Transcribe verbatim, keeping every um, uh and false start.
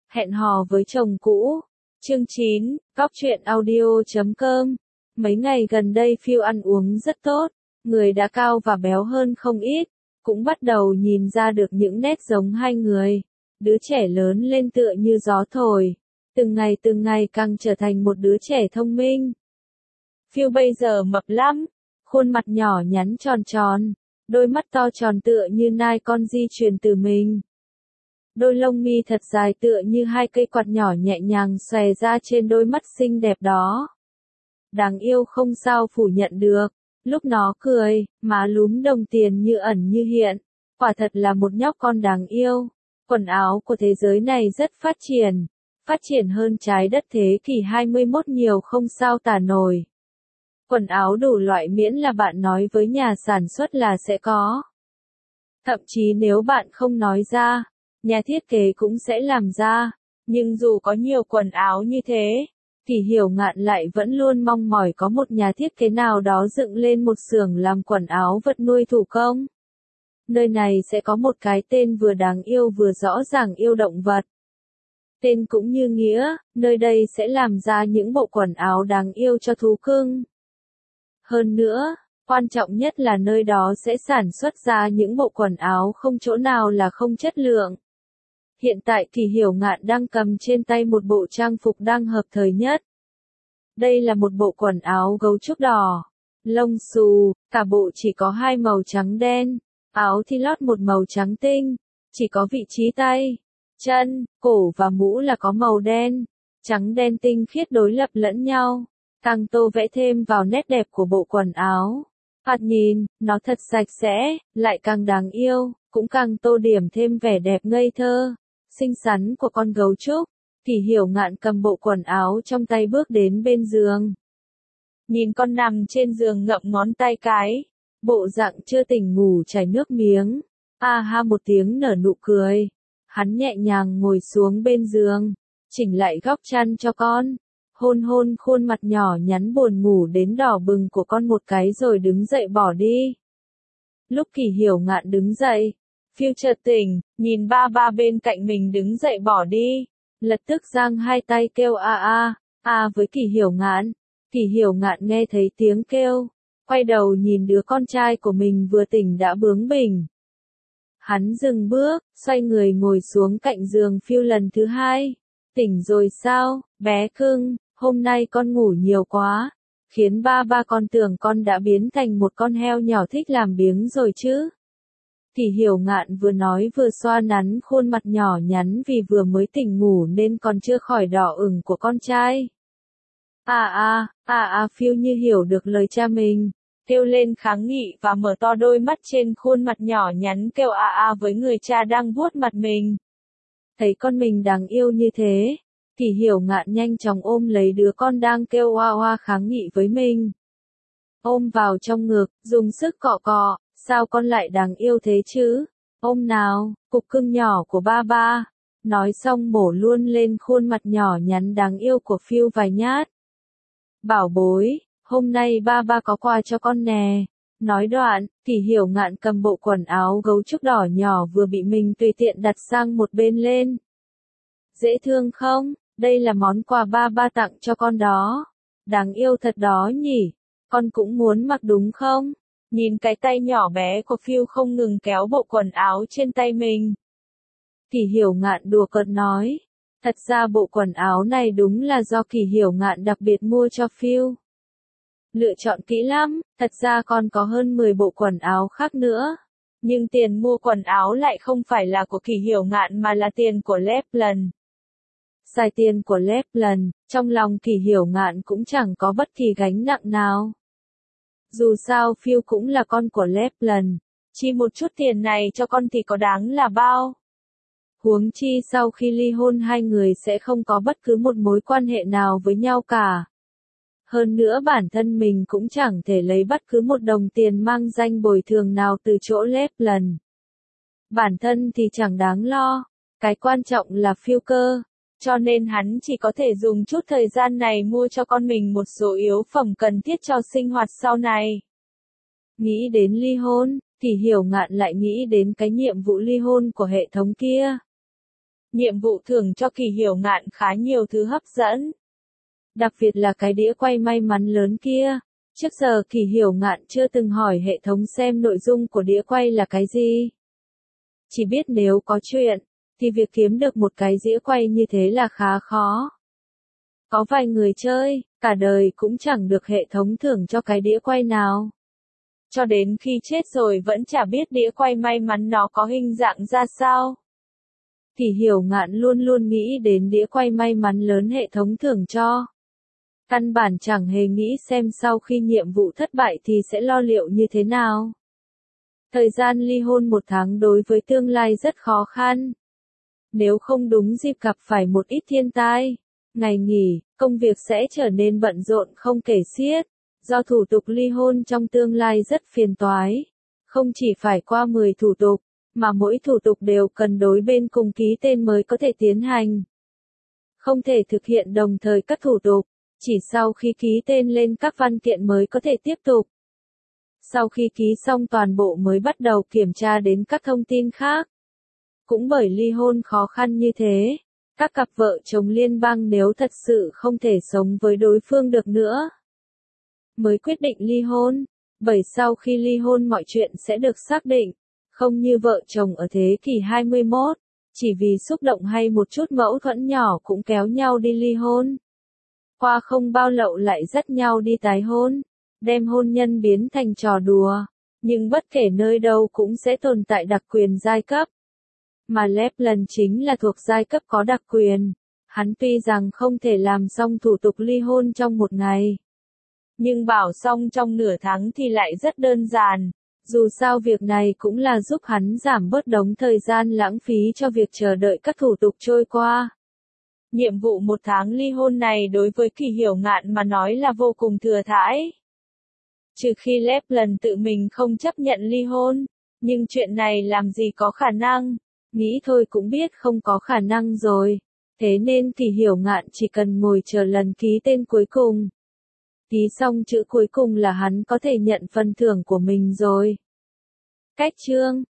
Hẹn hò với chồng cũ. Chương chín, Góc truyện audio chấm com. Mấy ngày gần đây Phil ăn uống rất tốt, người đã cao và béo hơn không ít, cũng bắt đầu nhìn ra được những nét giống hai người. Đứa trẻ lớn lên tựa như gió thổi, từng ngày từng ngày càng trở thành một đứa trẻ thông minh. Phil bây giờ mập lắm, khuôn mặt nhỏ nhắn tròn tròn, đôi mắt to tròn tựa như nai con di truyền từ mình. Đôi lông mi thật dài tựa như hai cây quạt nhỏ nhẹ nhàng xòe ra trên đôi mắt xinh đẹp đó. Đáng yêu không sao phủ nhận được, lúc nó cười, má lúm đồng tiền như ẩn như hiện, quả thật là một nhóc con đáng yêu. Quần áo của thế giới này rất phát triển, phát triển hơn trái đất thế kỷ hai mươi mốt nhiều không sao tả nổi. Quần áo đủ loại miễn là bạn nói với nhà sản xuất là sẽ có. Thậm chí nếu bạn không nói ra, nhà thiết kế cũng sẽ làm ra. Nhưng dù có nhiều quần áo như thế, thì Hiểu Ngạn lại vẫn luôn mong mỏi có một nhà thiết kế nào đó dựng lên một xưởng làm quần áo vật nuôi thủ công. Nơi này sẽ có một cái tên vừa đáng yêu vừa rõ ràng yêu động vật. Tên cũng như nghĩa, nơi đây sẽ làm ra những bộ quần áo đáng yêu cho thú cưng. Hơn nữa, quan trọng nhất là nơi đó sẽ sản xuất ra những bộ quần áo không chỗ nào là không chất lượng. Hiện tại thì Hiểu Ngạn đang cầm trên tay một bộ trang phục đang hợp thời nhất. Đây là một bộ quần áo gấu trúc đỏ, lông xù, cả bộ chỉ có hai màu trắng đen, áo thì lót một màu trắng tinh, chỉ có vị trí tay, chân, cổ và mũ là có màu đen, trắng đen tinh khiết đối lập lẫn nhau, càng tô vẽ thêm vào nét đẹp của bộ quần áo. Thoạt nhìn, nó thật sạch sẽ, lại càng đáng yêu, cũng càng tô điểm thêm vẻ đẹp ngây thơ, xinh xắn của con gấu trúc. Thì Hiểu Ngạn cầm bộ quần áo trong tay bước đến bên giường. Nhìn con nằm trên giường ngậm ngón tay cái, bộ dạng chưa tỉnh ngủ chảy nước miếng. A ha một tiếng nở nụ cười. Hắn nhẹ nhàng ngồi xuống bên giường, chỉnh lại góc chăn cho con, hôn hôn khuôn mặt nhỏ nhắn buồn ngủ đến đỏ bừng của con một cái rồi đứng dậy bỏ đi. Lúc Kỳ Hiểu Ngạn đứng dậy, Phil chợt tỉnh, nhìn ba ba bên cạnh mình đứng dậy bỏ đi, lập tức giang hai tay kêu a a, a với Kỳ Hiểu Ngạn. Kỳ Hiểu Ngạn nghe thấy tiếng kêu, quay đầu nhìn đứa con trai của mình vừa tỉnh đã bướng bỉnh. Hắn dừng bước, xoay người ngồi xuống cạnh giường Phil lần thứ hai. Tỉnh rồi sao, bé cưng, hôm nay con ngủ nhiều quá, khiến ba ba con tưởng con đã biến thành một con heo nhỏ thích làm biếng rồi chứ. Thì Hiểu Ngạn vừa nói vừa xoa nắn khuôn mặt nhỏ nhắn vì vừa mới tỉnh ngủ nên còn chưa khỏi đỏ ửng của con trai. À à, à à Phil như hiểu được lời cha mình, kêu lên kháng nghị và mở to đôi mắt trên khuôn mặt nhỏ nhắn kêu a a với người cha đang vuốt mặt mình. Thấy con mình đáng yêu như thế, thì Hiểu Ngạn nhanh chóng ôm lấy đứa con đang kêu oa oa kháng nghị với mình. Ôm vào trong ngực, dùng sức cọ cọ, sao con lại đáng yêu thế chứ? Ôm nào, cục cưng nhỏ của ba ba. Nói xong mổ luôn lên khuôn mặt nhỏ nhắn đáng yêu của Phil vài nhát. Bảo bối, hôm nay ba ba có quà cho con nè. Nói đoạn, thì Hiểu Ngạn cầm bộ quần áo gấu trúc đỏ nhỏ vừa bị mình tùy tiện đặt sang một bên lên. Dễ thương không? Đây là món quà ba ba tặng cho con đó. Đáng yêu thật đó nhỉ? Con cũng muốn mặc đúng không? Nhìn cái tay nhỏ bé của Phil không ngừng kéo bộ quần áo trên tay mình. Thì Hiểu Ngạn đùa cợt nói. Thật ra bộ quần áo này đúng là do Kỳ Hiểu Ngạn đặc biệt mua cho Phil. Lựa chọn kỹ lắm, thật ra còn có hơn mười bộ quần áo khác nữa. Nhưng tiền mua quần áo lại không phải là của Kỳ Hiểu Ngạn mà là tiền của Levland. Xài tiền của Levland, trong lòng Kỳ Hiểu Ngạn cũng chẳng có bất kỳ gánh nặng nào. Dù sao Phil cũng là con của Levland, chi một chút tiền này cho con thì có đáng là bao. Huống chi sau khi ly hôn hai người sẽ không có bất cứ một mối quan hệ nào với nhau cả. Hơn nữa bản thân mình cũng chẳng thể lấy bất cứ một đồng tiền mang danh bồi thường nào từ chỗ Levland. Bản thân thì chẳng đáng lo, cái quan trọng là Phil cơ, cho nên hắn chỉ có thể dùng chút thời gian này mua cho con mình một số yếu phẩm cần thiết cho sinh hoạt sau này. Nghĩ đến ly hôn, thì Hiểu Ngạn lại nghĩ đến cái nhiệm vụ ly hôn của hệ thống kia. Nhiệm vụ thưởng cho Kỳ Hiểu Ngạn khá nhiều thứ hấp dẫn. Đặc biệt là cái đĩa quay may mắn lớn kia. Trước giờ Kỳ Hiểu Ngạn chưa từng hỏi hệ thống xem nội dung của đĩa quay là cái gì. Chỉ biết nếu có chuyện, thì việc kiếm được một cái đĩa quay như thế là khá khó. Có vài người chơi, cả đời cũng chẳng được hệ thống thưởng cho cái đĩa quay nào. Cho đến khi chết rồi vẫn chả biết đĩa quay may mắn nó có hình dạng ra sao. Kỳ Hiểu Ngạn luôn luôn nghĩ đến đĩa quay may mắn lớn hệ thống thưởng cho. Căn bản chẳng hề nghĩ xem sau khi nhiệm vụ thất bại thì sẽ lo liệu như thế nào. Thời gian ly hôn một tháng đối với tương lai rất khó khăn. Nếu không đúng dịp gặp phải một ít thiên tai, ngày nghỉ, công việc sẽ trở nên bận rộn không kể xiết. Do thủ tục ly hôn trong tương lai rất phiền toái. Không chỉ phải qua mười thủ tục, mà mỗi thủ tục đều cần đối bên cùng ký tên mới có thể tiến hành. Không thể thực hiện đồng thời các thủ tục, chỉ sau khi ký tên lên các văn kiện mới có thể tiếp tục. Sau khi ký xong toàn bộ mới bắt đầu kiểm tra đến các thông tin khác. Cũng bởi ly hôn khó khăn như thế, các cặp vợ chồng liên bang nếu thật sự không thể sống với đối phương được nữa, mới quyết định ly hôn, bởi sau khi ly hôn mọi chuyện sẽ được xác định, không như vợ chồng ở thế kỷ hai mươi mốt, chỉ vì xúc động hay một chút mâu thuẫn nhỏ cũng kéo nhau đi ly hôn. Qua không bao lâu lại dắt nhau đi tái hôn, đem hôn nhân biến thành trò đùa, nhưng bất kể nơi đâu cũng sẽ tồn tại đặc quyền giai cấp. Mà Leblanc chính là thuộc giai cấp có đặc quyền, hắn tuy rằng không thể làm xong thủ tục ly hôn trong một ngày, nhưng bảo xong trong nửa tháng thì lại rất đơn giản, dù sao việc này cũng là giúp hắn giảm bớt đống thời gian lãng phí cho việc chờ đợi các thủ tục trôi qua. Nhiệm vụ một tháng ly hôn này đối với Kỳ Hiểu Ngạn mà nói là vô cùng thừa thãi. Trừ khi Leblanc tự mình không chấp nhận ly hôn, nhưng chuyện này làm gì có khả năng, nghĩ thôi cũng biết không có khả năng rồi, thế nên Kỳ Hiểu Ngạn chỉ cần ngồi chờ lần ký tên cuối cùng. Ký xong chữ cuối cùng là hắn có thể nhận phần thưởng của mình rồi. Cách chương